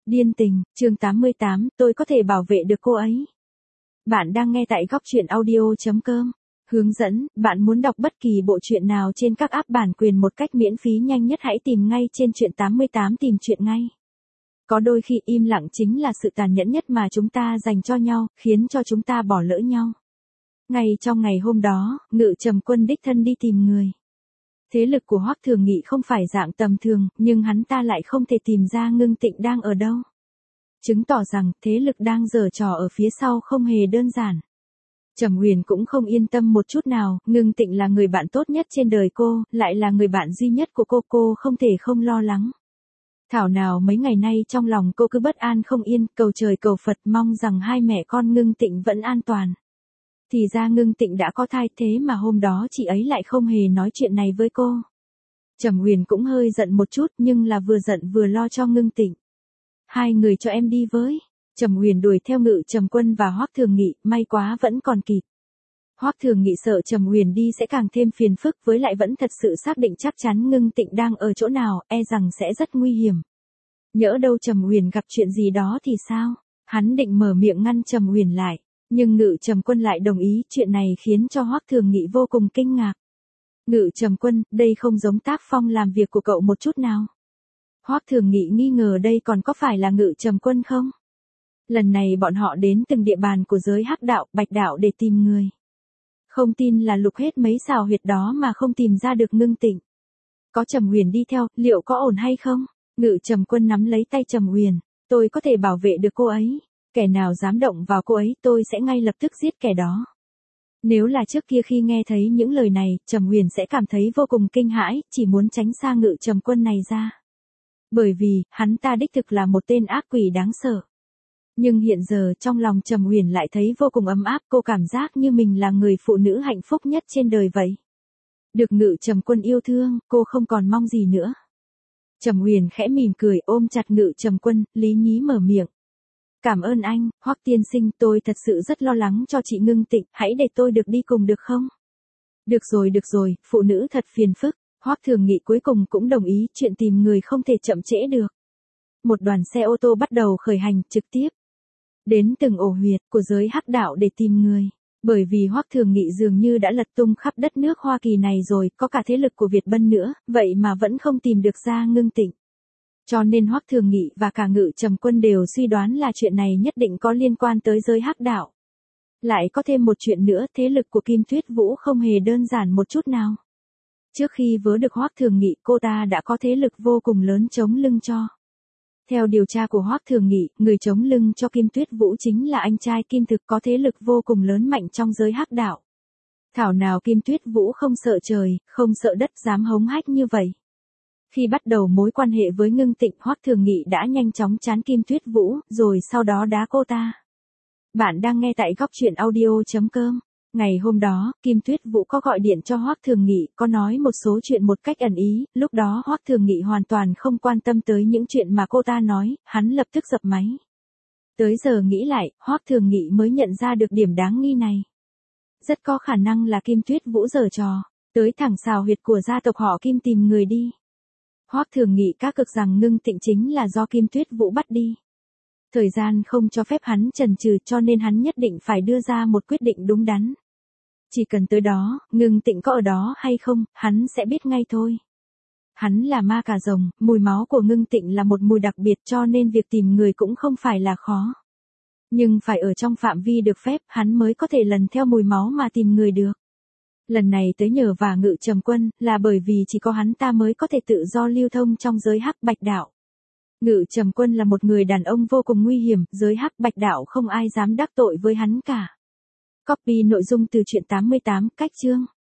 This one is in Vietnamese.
Điên tình, chương 88, tôi có thể bảo vệ được cô ấy. Bạn đang nghe tại góc truyện audio.com. Hướng dẫn, bạn muốn đọc bất kỳ bộ truyện nào trên các app bản quyền một cách miễn phí nhanh nhất hãy tìm ngay trên truyện 88 tìm truyện ngay. Có đôi khi im lặng chính là sự tàn nhẫn nhất mà chúng ta dành cho nhau, khiến cho chúng ta bỏ lỡ nhau. Ngay trong ngày hôm đó, Ngự Trầm Quân đích thân đi tìm người. Thế lực của Hoắc Thường Nghị không phải dạng tầm thường, nhưng hắn ta lại không thể tìm ra Ngưng Tịnh đang ở đâu. Chứng tỏ rằng thế lực đang giở trò ở phía sau không hề đơn giản. Trầm Huyền cũng không yên tâm một chút nào, Ngưng Tịnh là người bạn tốt nhất trên đời cô, lại là người bạn duy nhất của cô không thể không lo lắng. Thảo nào mấy ngày nay trong lòng cô cứ bất an không yên, cầu trời cầu Phật mong rằng hai mẹ con Ngưng Tịnh vẫn an toàn. Thì ra Ngưng Tịnh đã có thai thế mà hôm đó chị ấy lại không hề nói chuyện này với cô. Trầm Huyền cũng hơi giận một chút nhưng là vừa giận vừa lo cho Ngưng Tịnh. Hai người cho em đi với. Trầm Huyền đuổi theo Ngự Trầm Quân và Hoắc Thường Nghị, may quá vẫn còn kịp. Hoắc Thường Nghị sợ Trầm Huyền đi sẽ càng thêm phiền phức với lại vẫn thật sự xác định chắc chắn Ngưng Tịnh đang ở chỗ nào, e rằng sẽ rất nguy hiểm. Nhỡ đâu Trầm Huyền gặp chuyện gì đó thì sao? Hắn định mở miệng ngăn Trầm Huyền lại. Nhưng Ngự Trầm Quân lại đồng ý, chuyện này khiến cho Hoắc Thường Nghị vô cùng kinh ngạc. Ngự Trầm Quân, đây không giống tác phong làm việc của cậu một chút nào. Hoắc Thường Nghị nghi ngờ đây còn có phải là Ngự Trầm Quân không? Lần này bọn họ đến từng địa bàn của giới Hắc đạo, Bạch đạo để tìm người. Không tin là lục hết mấy xào huyệt đó mà không tìm ra được Ngưng Tịnh. Có Trầm Huyền đi theo, liệu có ổn hay không? Ngự Trầm Quân nắm lấy tay Trầm Huyền, tôi có thể bảo vệ được cô ấy. Kẻ nào dám động vào cô ấy tôi sẽ ngay lập tức giết kẻ đó. Nếu là trước kia khi nghe thấy những lời này, Trầm Huyền sẽ cảm thấy vô cùng kinh hãi, chỉ muốn tránh xa Ngự Trầm Quân này ra. Bởi vì, hắn ta đích thực là một tên ác quỷ đáng sợ. Nhưng hiện giờ trong lòng Trầm Huyền lại thấy vô cùng ấm áp, cô cảm giác như mình là người phụ nữ hạnh phúc nhất trên đời vậy. Được Ngự Trầm Quân yêu thương, cô không còn mong gì nữa. Trầm Huyền khẽ mỉm cười ôm chặt Ngự Trầm Quân, lý nhí mở miệng. Cảm ơn anh, Hoắc tiên sinh, tôi thật sự rất lo lắng cho chị Ngưng Tịnh, hãy để tôi được đi cùng được không? Được rồi, phụ nữ thật phiền phức. Hoắc Thường Nghị cuối cùng cũng đồng ý, chuyện tìm người không thể chậm trễ được. Một đoàn xe ô tô bắt đầu khởi hành, trực tiếp đến từng ổ huyệt của giới Hắc đạo để tìm người. Bởi vì Hoắc Thường Nghị dường như đã lật tung khắp đất nước Hoa Kỳ này rồi, có cả thế lực của Việt Bân nữa, vậy mà vẫn không tìm được ra Ngưng Tịnh. Cho nên Hoắc Thường Nghị và cả Ngự Trầm Quân đều suy đoán là chuyện này nhất định có liên quan tới giới Hắc đạo. Lại có thêm một chuyện nữa, thế lực của Kim Tuyết Vũ không hề đơn giản một chút nào. Trước khi vớ được Hoắc Thường Nghị, cô ta đã có thế lực vô cùng lớn chống lưng cho. Theo điều tra của Hoắc Thường Nghị, người chống lưng cho Kim Tuyết Vũ chính là anh trai Kim Thực có thế lực vô cùng lớn mạnh trong giới Hắc đạo. Thảo nào Kim Tuyết Vũ không sợ trời, không sợ đất dám hống hách như vậy. Khi bắt đầu mối quan hệ với Ngưng Tịnh, Hoắc Thường Nghị đã nhanh chóng chán Kim Tuyết Vũ, rồi sau đó đá cô ta. Bạn đang nghe tại góc truyện audio.com. Ngày hôm đó, Kim Tuyết Vũ có gọi điện cho Hoắc Thường Nghị, có nói một số chuyện một cách ẩn ý, lúc đó Hoắc Thường Nghị hoàn toàn không quan tâm tới những chuyện mà cô ta nói, hắn lập tức dập máy. Tới giờ nghĩ lại, Hoắc Thường Nghị mới nhận ra được điểm đáng nghi này. Rất có khả năng là Kim Tuyết Vũ giở trò, tới thẳng xào huyệt của gia tộc họ Kim tìm người đi. Hoắc Thường Nghị cá cực rằng Ngưng Tịnh chính là do Kim Tuyết Vũ bắt đi. Thời gian không cho phép hắn chần chừ cho nên hắn nhất định phải đưa ra một quyết định đúng đắn. Chỉ cần tới đó, Ngưng Tịnh có ở đó hay không, hắn sẽ biết ngay thôi. Hắn là ma cà rồng, mùi máu của Ngưng Tịnh là một mùi đặc biệt cho nên việc tìm người cũng không phải là khó. Nhưng phải ở trong phạm vi được phép, hắn mới có thể lần theo mùi máu mà tìm người được. Lần này tới nhờ và Ngự Trầm Quân, là bởi vì chỉ có hắn ta mới có thể tự do lưu thông trong giới Hắc Bạch đạo. Ngự Trầm Quân là một người đàn ông vô cùng nguy hiểm, giới Hắc Bạch đạo không ai dám đắc tội với hắn cả. Copy nội dung từ truyện 88, cách chương.